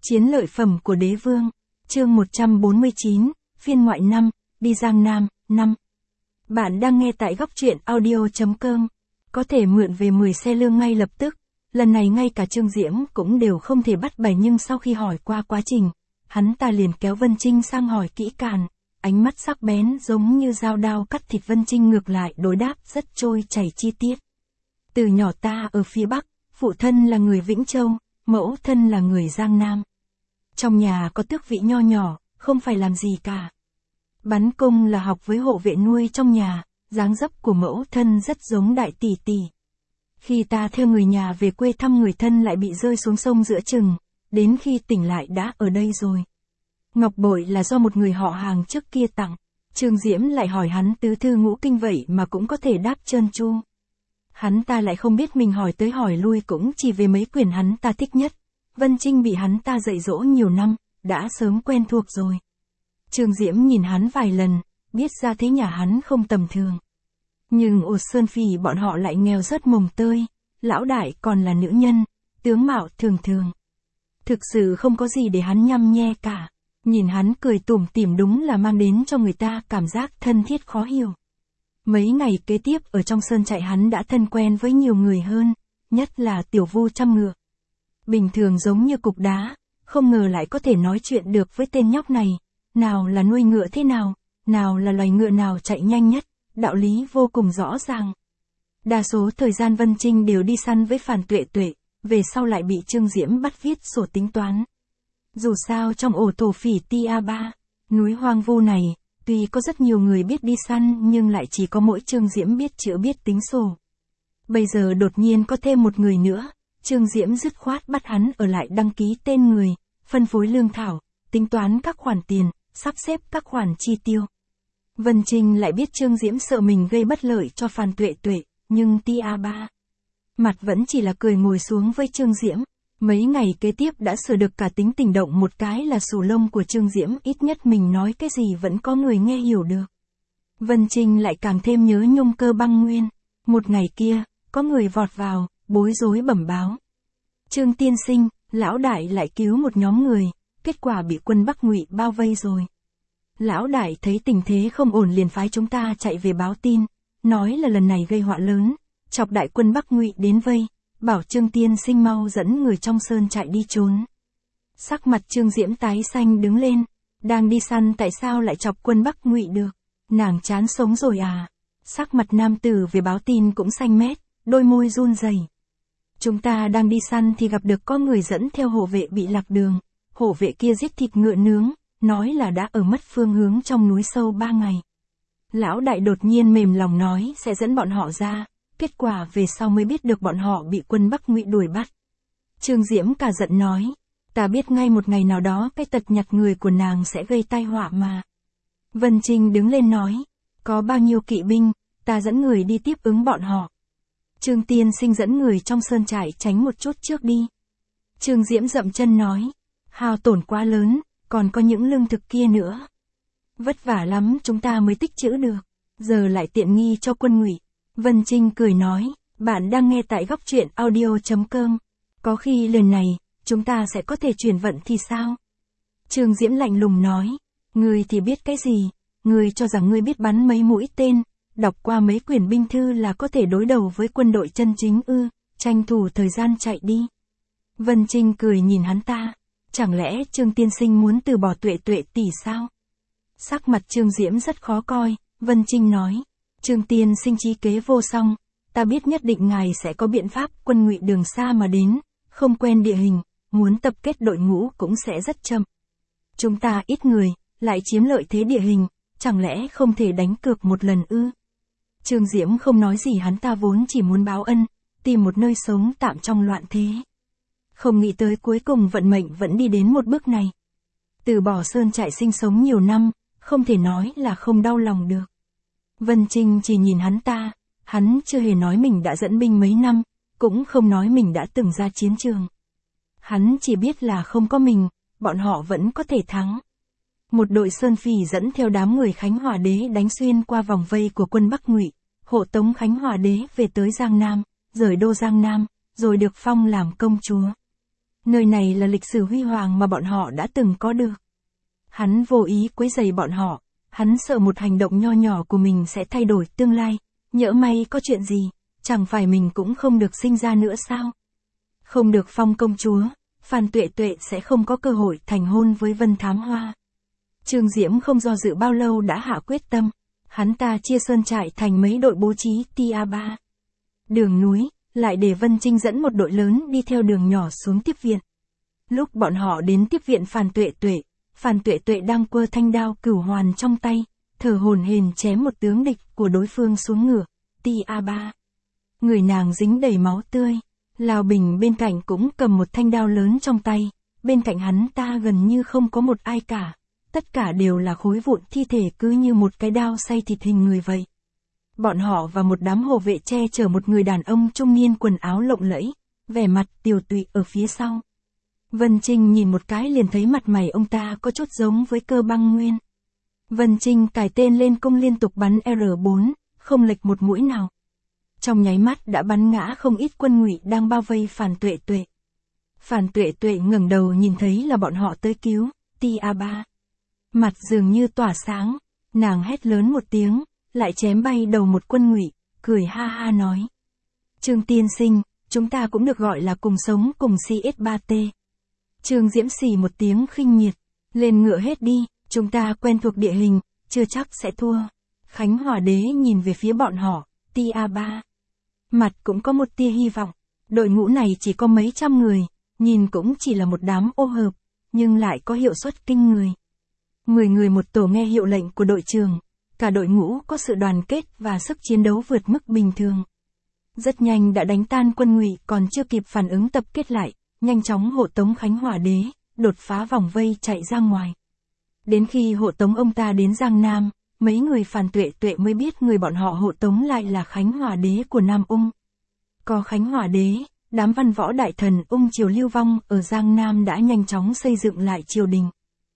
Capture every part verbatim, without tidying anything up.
Chiến lợi phẩm của đế vương. Chương một trăm bốn mươi chín, phiên ngoại năm, đi Giang Nam, năm. Bạn đang nghe tại góc truyện audio chấm com. Có thể mượn về mười xe lương ngay lập tức. Lần này ngay cả Trương Diễm cũng đều không thể bắt bẻ, nhưng sau khi hỏi qua quá trình, hắn ta liền kéo Vân Trinh sang hỏi kỹ càng. Ánh mắt sắc bén giống như dao đao cắt thịt. Vân Trinh ngược lại đối đáp rất trôi chảy chi tiết. Từ nhỏ ta ở phía Bắc, phụ thân là người Vĩnh Châu, mẫu thân là người Giang Nam. Trong nhà có tước vị nho nhỏ, không phải làm gì cả. Bắn cung là học với hộ vệ nuôi trong nhà, dáng dấp của mẫu thân rất giống đại tỷ tỷ. Khi ta theo người nhà về quê thăm người thân lại bị rơi xuống sông giữa chừng, đến khi tỉnh lại đã ở đây rồi. Ngọc bội là do một người họ hàng trước kia tặng. Trương Diễm lại hỏi hắn tứ thư ngũ kinh vậy mà cũng có thể đáp trơn tru. Hắn ta lại không biết mình hỏi tới hỏi lui cũng chỉ về mấy quyển hắn ta thích nhất. Vân Trinh bị hắn ta dạy dỗ nhiều năm, đã sớm quen thuộc rồi. Trương Diễm nhìn hắn vài lần, biết ra thế nhà hắn không tầm thường. Nhưng ở Sơn Phỉ bọn họ lại nghèo rớt mồng tơi, lão đại còn là nữ nhân, tướng mạo thường thường. Thực sự không có gì để hắn nhăm nhe cả. Nhìn hắn cười tủm tỉm đúng là mang đến cho người ta cảm giác thân thiết khó hiểu. Mấy ngày kế tiếp ở trong sơn trại hắn đã thân quen với nhiều người hơn, nhất là tiểu vu trăm ngựa. Bình thường giống như cục đá, không ngờ lại có thể nói chuyện được với tên nhóc này. Nào là nuôi ngựa thế nào, nào là loài ngựa nào chạy nhanh nhất, đạo lý vô cùng rõ ràng. Đa số thời gian Vân Trinh đều đi săn với Phàn Tuệ Tuệ, về sau lại bị Trương Diễm bắt viết sổ tính toán. Dù sao trong ổ thổ phỉ Tia ba, núi hoang vu này, tuy có rất nhiều người biết đi săn nhưng lại chỉ có mỗi Trương Diễm biết chữ biết tính sổ. Bây giờ đột nhiên có thêm một người nữa, Trương Diễm dứt khoát bắt hắn ở lại đăng ký tên người, phân phối lương thảo, tính toán các khoản tiền, sắp xếp các khoản chi tiêu. Vân Trinh lại biết Trương Diễm sợ mình gây bất lợi cho Phàn Tuệ Tuệ, nhưng Tia ba mặt vẫn chỉ là cười ngồi xuống với Trương Diễm. Mấy ngày kế tiếp đã sửa được cả tính tình, động một cái là sù lông của Trương Diễm, ít nhất mình nói cái gì vẫn có người nghe hiểu được. Vân Trinh lại càng thêm nhớ Nhung Cơ Băng Nguyên. Một ngày kia, có người vọt vào, bối rối bẩm báo. Trương tiên sinh, lão đại lại cứu một nhóm người, kết quả bị quân Bắc Ngụy bao vây rồi. Lão đại thấy tình thế không ổn liền phái chúng ta chạy về báo tin, nói là lần này gây họa lớn, chọc đại quân Bắc Ngụy đến vây. Bảo Trương tiên sinh mau dẫn người trong sơn chạy đi trốn. Sắc mặt Trương Diễm tái xanh đứng lên. Đang đi săn tại sao lại chọc quân Bắc Ngụy được? Nàng chán sống rồi à? Sắc mặt nam tử về báo tin cũng xanh mét, đôi môi run rẩy. Chúng ta đang đi săn thì gặp được có người dẫn theo hộ vệ bị lạc đường. Hộ vệ kia giết thịt ngựa nướng, nói là đã ở mất phương hướng trong núi sâu ba ngày. Lão đại đột nhiên mềm lòng nói sẽ dẫn bọn họ ra. Kết quả về sau mới biết được bọn họ bị quân Bắc Ngụy đuổi bắt. Trương Diễm cả giận nói, ta biết ngay một ngày nào đó cái tật nhặt người của nàng sẽ gây tai họa mà. Vân Trinh đứng lên nói, có bao nhiêu kỵ binh, ta dẫn người đi tiếp ứng bọn họ. Trương tiên sinh dẫn người trong sơn trại tránh một chút trước đi. Trương Diễm dậm chân nói, hao tổn quá lớn, còn có những lương thực kia nữa. Vất vả lắm chúng ta mới tích trữ được, giờ lại tiện nghi cho quân Ngụy. Vân Trinh cười nói, bạn đang nghe tại góc truyện audio chấm com. Có khi lần này, chúng ta sẽ có thể chuyển vận thì sao? Trương Diễm lạnh lùng nói, ngươi thì biết cái gì, ngươi cho rằng ngươi biết bắn mấy mũi tên, đọc qua mấy quyển binh thư là có thể đối đầu với quân đội chân chính ư, tranh thủ thời gian chạy đi. Vân Trinh cười nhìn hắn ta, chẳng lẽ Trương tiên sinh muốn từ bỏ Tuệ Tuệ tỷ sao? Sắc mặt Trương Diễm rất khó coi, Vân Trinh nói. Trương tiên sinh trí kế vô song, ta biết nhất định ngài sẽ có biện pháp. Quân Ngụy đường xa mà đến, không quen địa hình, muốn tập kết đội ngũ cũng sẽ rất chậm. Chúng ta ít người, lại chiếm lợi thế địa hình, chẳng lẽ không thể đánh cược một lần ư? Trương Diễm không nói gì, hắn ta vốn chỉ muốn báo ân, tìm một nơi sống tạm trong loạn thế. Không nghĩ tới cuối cùng vận mệnh vẫn đi đến một bước này. Từ bỏ sơn trại sinh sống nhiều năm, không thể nói là không đau lòng được. Vân Trinh chỉ nhìn hắn ta, hắn chưa hề nói mình đã dẫn binh mấy năm, cũng không nói mình đã từng ra chiến trường. Hắn chỉ biết là không có mình, bọn họ vẫn có thể thắng. Một đội Sơn Phỉ dẫn theo đám người Khánh Hòa Đế đánh xuyên qua vòng vây của quân Bắc Ngụy, hộ tống Khánh Hòa Đế về tới Giang Nam, rời đô Giang Nam, rồi được phong làm công chúa. Nơi này là lịch sử huy hoàng mà bọn họ đã từng có được. Hắn vô ý quấy rầy bọn họ, hắn sợ một hành động nho nhỏ của mình sẽ thay đổi tương lai, nhỡ may có chuyện gì, chẳng phải mình cũng không được sinh ra nữa sao? Không được phong công chúa, Phan Tuệ Tuệ sẽ không có cơ hội thành hôn với Vân Thám Hoa. Trương Diễm không do dự bao lâu đã hạ quyết tâm, hắn ta chia sơn trại thành mấy đội bố trí tia ba. Đường núi, lại để Vân Trinh dẫn một đội lớn đi theo đường nhỏ xuống tiếp viện. Lúc bọn họ đến tiếp viện Phan Tuệ Tuệ, Phan Tuệ Tuệ đang quơ thanh đao cửu hoàn trong tay, thở hổn hển chém một tướng địch của đối phương xuống ngựa, tia ba. Người nàng dính đầy máu tươi, Lào Bình bên cạnh cũng cầm một thanh đao lớn trong tay, bên cạnh hắn ta gần như không có một ai cả, tất cả đều là khối vụn thi thể cứ như một cái đao xay thịt hình người vậy. Bọn họ và một đám hộ vệ che chở một người đàn ông trung niên quần áo lộng lẫy, vẻ mặt tiều tụy ở phía sau. Vân Trinh nhìn một cái liền thấy mặt mày ông ta có chút giống với Cơ Băng Nguyên. Vân Trinh cài tên lên cung liên tục bắn R bốn, không lệch một mũi nào. Trong nháy mắt đã bắn ngã không ít quân Ngụy đang bao vây Phan Tuệ Tuệ. Phan Tuệ Tuệ ngẩng đầu nhìn thấy là bọn họ tới cứu, tia ba. Mặt dường như tỏa sáng, nàng hét lớn một tiếng, lại chém bay đầu một quân Ngụy, cười ha ha nói. Trương tiên sinh, chúng ta cũng được gọi là cùng sống cùng xê ét ba T. Trương Diễm xì một tiếng khinh miệt, lên ngựa hết đi, chúng ta quen thuộc địa hình, chưa chắc sẽ thua. Khánh Hòa đế nhìn về phía bọn họ, tia ba. Mặt cũng có một tia hy vọng, đội ngũ này chỉ có mấy trăm người, nhìn cũng chỉ là một đám ô hợp, nhưng lại có hiệu suất kinh người. Mười người một tổ nghe hiệu lệnh của đội trưởng, cả đội ngũ có sự đoàn kết và sức chiến đấu vượt mức bình thường. Rất nhanh đã đánh tan quân Ngụy còn chưa kịp phản ứng tập kết lại, nhanh chóng hộ tống Khánh Hòa đế, đột phá vòng vây chạy ra ngoài. Đến khi hộ tống ông ta đến Giang Nam, mấy người Phan Tuệ Tuệ mới biết người bọn họ hộ tống lại là Khánh Hòa đế của Nam Ung. Có Khánh Hòa đế, đám văn võ đại thần Ung triều lưu vong ở Giang Nam đã nhanh chóng xây dựng lại triều đình.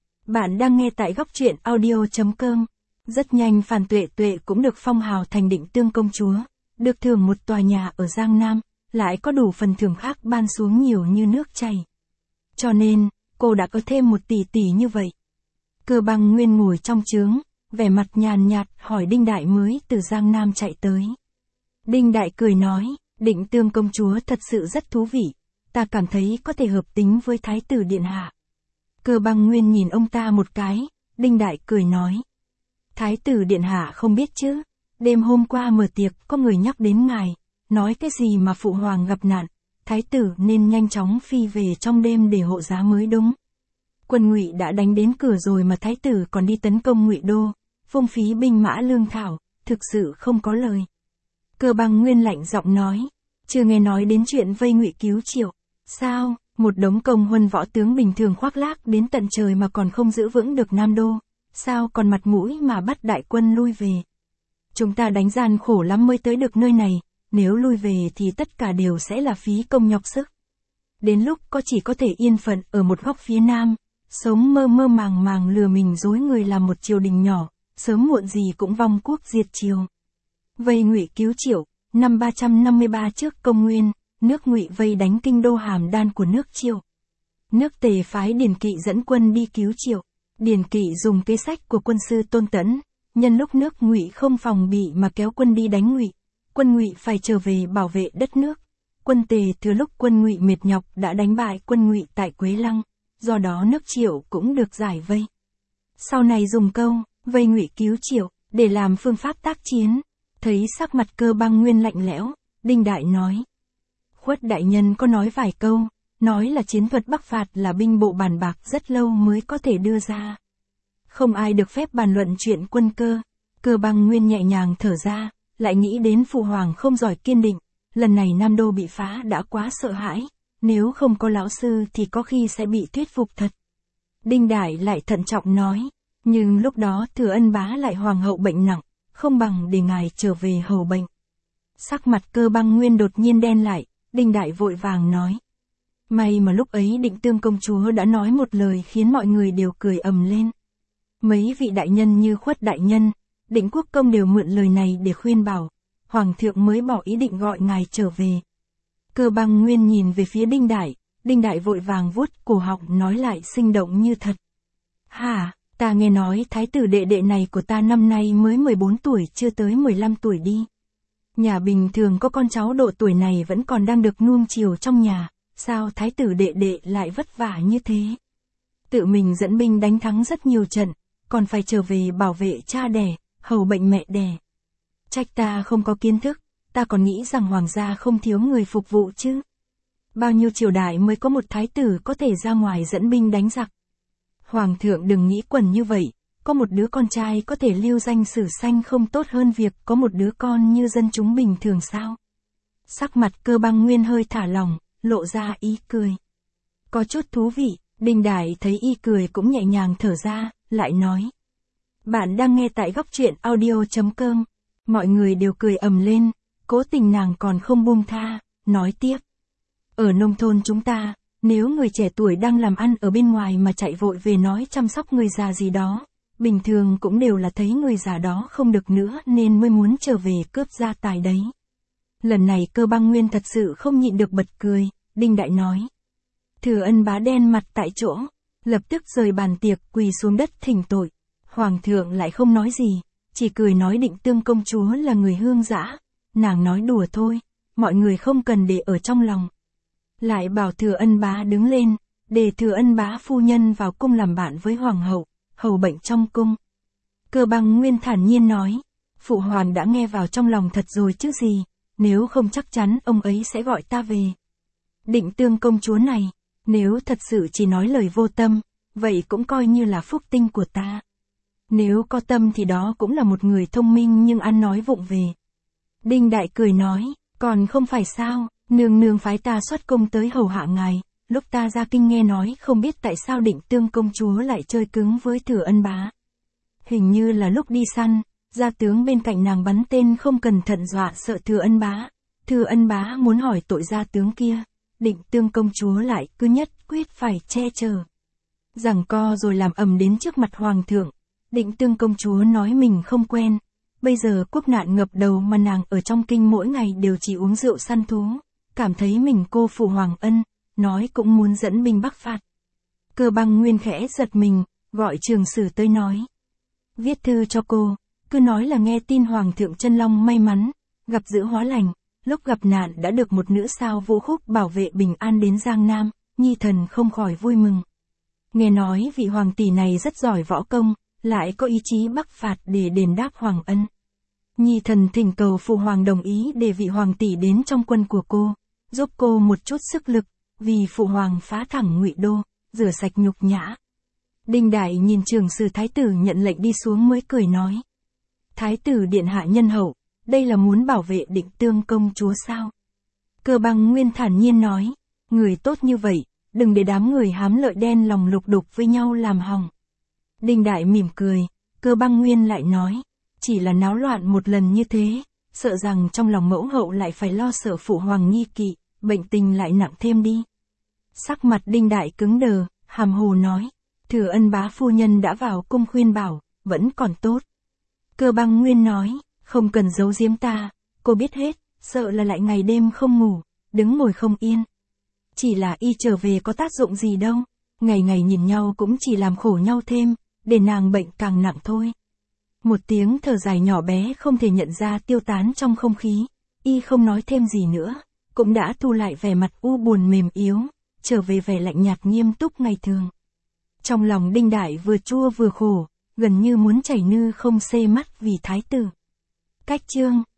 Bạn đang nghe tại góc truyện audio chấm com. Rất nhanh Phan Tuệ Tuệ cũng được phong hào thành Định Tương công chúa, được thưởng một tòa nhà ở Giang Nam, lại có đủ phần thưởng khác ban xuống nhiều như nước chảy. Cho nên, cô đã có thêm một tỷ tỷ như vậy. Cơ Băng Nguyên ngồi trong trướng, vẻ mặt nhàn nhạt hỏi Đinh Đại mới từ Giang Nam chạy tới. Đinh Đại cười nói, Định Tương công chúa thật sự rất thú vị, ta cảm thấy có thể hợp tính với Thái tử Điện Hạ. Cơ Băng Nguyên nhìn ông ta một cái, Đinh Đại cười nói. Thái tử Điện Hạ không biết chứ, đêm hôm qua mở tiệc có người nhắc đến ngài, nói cái gì mà phụ hoàng gặp nạn, Thái tử nên nhanh chóng phi về trong đêm để hộ giá mới đúng. Quân Ngụy đã đánh đến cửa rồi mà Thái tử còn đi tấn công Ngụy đô, phung phí binh mã lương thảo, thực sự không có lời. Cơ Băng Nguyên lạnh giọng nói, chưa nghe nói đến chuyện vây Ngụy cứu Triệu, sao, một đống công huân võ tướng bình thường khoác lác đến tận trời mà còn không giữ vững được Nam đô, sao còn mặt mũi mà bắt đại quân lui về. Chúng ta đánh gian khổ lắm mới tới được nơi này, nếu lui về thì tất cả đều sẽ là phí công nhọc sức. Đến lúc có chỉ có thể yên phận ở một góc phía Nam, sống mơ mơ màng màng lừa mình dối người làm một triều đình nhỏ, sớm muộn gì cũng vong quốc diệt triều. Vây Ngụy cứu Triệu, năm ba trăm năm mươi ba trước công nguyên, nước Ngụy vây đánh kinh đô Hàm Đan của nước Triệu. Nước Tề phái Điền Kỵ dẫn quân đi cứu Triệu. Điền Kỵ dùng kế sách của quân sư Tôn Tẫn, nhân lúc nước Ngụy không phòng bị mà kéo quân đi đánh Ngụy. Quân Ngụy phải trở về bảo vệ đất nước. Quân Tề thừa lúc quân Ngụy mệt nhọc đã đánh bại quân Ngụy tại Quế Lăng, do đó nước Triệu cũng được giải vây. Sau này dùng câu vây Ngụy cứu Triệu để làm phương pháp tác chiến. Thấy sắc mặt Cơ Băng Nguyên lạnh lẽo, Đinh Đại nói. Khuất đại nhân có nói vài câu, nói là chiến thuật bắc phạt là binh bộ bàn bạc rất lâu mới có thể đưa ra. Không ai được phép bàn luận chuyện quân cơ. Cơ Băng Nguyên nhẹ nhàng thở ra, lại nghĩ đến phụ hoàng không giỏi kiên định, lần này Nam Đô bị phá đã quá sợ hãi, nếu không có lão sư thì có khi sẽ bị thuyết phục thật. Đinh Đại lại thận trọng nói, nhưng lúc đó Thừa Ân bá lại hoàng hậu bệnh nặng, không bằng để ngài trở về hầu bệnh. Sắc mặt Cơ Băng Nguyên đột nhiên đen lại, Đinh Đại vội vàng nói. May mà lúc ấy Định Tương công chúa đã nói một lời khiến mọi người đều cười ầm lên. Mấy vị đại nhân như Khuất đại nhân, Định Quốc công đều mượn lời này để khuyên bảo, hoàng thượng mới bỏ ý định gọi ngài trở về. Cơ Băng Nguyên nhìn về phía Đinh Đại, Đinh Đại vội vàng vuốt cổ họng nói lại sinh động như thật. Hả, ta nghe nói thái tử đệ đệ này của ta năm nay mới mười bốn tuổi chưa tới mười lăm tuổi đi. Nhà bình thường có con cháu độ tuổi này vẫn còn đang được nuông chiều trong nhà, sao thái tử đệ đệ lại vất vả như thế? Tự mình dẫn binh đánh thắng rất nhiều trận, còn phải trở về bảo vệ cha đẻ, hầu bệnh mẹ đẻ. Trách ta không có kiến thức, ta còn nghĩ rằng hoàng gia không thiếu người phục vụ chứ. Bao nhiêu triều đại mới có một thái tử có thể ra ngoài dẫn binh đánh giặc. Hoàng thượng đừng nghĩ quẩn như vậy, có một đứa con trai có thể lưu danh sử xanh không tốt hơn việc có một đứa con như dân chúng bình thường sao? Sắc mặt Cơ Băng Nguyên hơi thả lỏng, lộ ra ý cười. Có chút thú vị, Đinh Đại thấy y cười cũng nhẹ nhàng thở ra, lại nói. Bạn đang nghe tại góc truyện audio chấm com. Mọi người đều cười ầm lên, cố tình nàng còn không buông tha, nói tiếp. Ở nông thôn chúng ta, nếu người trẻ tuổi đang làm ăn ở bên ngoài mà chạy vội về nói chăm sóc người già gì đó, bình thường cũng đều là thấy người già đó không được nữa nên mới muốn trở về cướp gia tài đấy. Lần này Cơ Băng Nguyên thật sự không nhịn được bật cười, Đinh Đại nói. Thừa Ân Bá đen mặt tại chỗ, lập tức rời bàn tiệc quỳ xuống đất thỉnh tội. Hoàng thượng lại không nói gì, chỉ cười nói Định Tương công chúa là người hương dã, nàng nói đùa thôi, mọi người không cần để ở trong lòng. Lại bảo Thừa Ân Bá đứng lên, để Thừa Ân Bá phu nhân vào cung làm bạn với hoàng hậu, hầu bệnh trong cung. Cơ Băng Nguyên thản nhiên nói, phụ hoàng đã nghe vào trong lòng thật rồi chứ gì, nếu không chắc chắn ông ấy sẽ gọi ta về. Định Tương công chúa này, nếu thật sự chỉ nói lời vô tâm, vậy cũng coi như là phúc tinh của ta. Nếu có tâm thì đó cũng là một người thông minh nhưng ăn nói vụng về. Đinh Đại cười nói, còn không phải sao, nương nương phái ta xuất cung tới hầu hạ ngài, lúc ta ra kinh nghe nói không biết tại sao Định Tương công chúa lại chơi cứng với Thừa Ân Bá. Hình như là lúc đi săn, gia tướng bên cạnh nàng bắn tên không cẩn thận dọa sợ Thừa Ân Bá. Thừa Ân Bá muốn hỏi tội gia tướng kia, Định Tương công chúa lại cứ nhất quyết phải che chở. Giằng co rồi làm ầm đến trước mặt hoàng thượng. Định Tương công chúa nói mình không quen, bây giờ quốc nạn ngập đầu mà nàng ở trong kinh mỗi ngày đều chỉ uống rượu săn thú, cảm thấy mình cô phụ hoàng ân, nói cũng muốn dẫn binh bắc phạt. Cơ Băng Nguyên khẽ giật mình, gọi Trường Sử tới nói. Viết thư cho cô, cứ nói là nghe tin hoàng thượng Chân Long may mắn, gặp dữ hóa lành, lúc gặp nạn đã được một nữ sao Vũ Khúc bảo vệ bình an đến Giang Nam, nhi thần không khỏi vui mừng. Nghe nói vị hoàng tỷ này rất giỏi võ công, lại có ý chí bắc phạt để đền đáp hoàng ân. Nhi thần thỉnh cầu phụ hoàng đồng ý để vị hoàng tỷ đến trong quân của cô, giúp cô một chút sức lực, vì phụ hoàng phá thẳng Ngụy Đô, rửa sạch nhục nhã. Đinh Đại nhìn Trường Sử thái tử nhận lệnh đi xuống mới cười nói. Thái tử điện hạ nhân hậu, đây là muốn bảo vệ Định Tương công chúa sao? Cơ Băng Nguyên thản nhiên nói, người tốt như vậy, đừng để đám người hám lợi đen lòng lục đục với nhau làm hỏng. Đinh Đại mỉm cười, Cơ Băng Nguyên lại nói, chỉ là náo loạn một lần như thế, sợ rằng trong lòng mẫu hậu lại phải lo sợ phụ hoàng nghi kỵ, bệnh tình lại nặng thêm đi. Sắc mặt Đinh Đại cứng đờ, hàm hồ nói, Thừa Ân Bá phu nhân đã vào cung khuyên bảo, vẫn còn tốt. Cơ Băng Nguyên nói, không cần giấu giếm ta, cô biết hết, sợ là lại ngày đêm không ngủ, đứng ngồi không yên. Chỉ là y trở về có tác dụng gì đâu, ngày ngày nhìn nhau cũng chỉ làm khổ nhau thêm, để nàng bệnh càng nặng thôi. Một tiếng thở dài nhỏ bé không thể nhận ra tiêu tán trong không khí, y không nói thêm gì nữa, cũng đã thu lại vẻ mặt u buồn mềm yếu, trở về vẻ lạnh nhạt nghiêm túc ngày thường. Trong lòng Đinh Đại vừa chua vừa khổ, gần như muốn chảy nư không xê mắt vì thái tử. Cách chương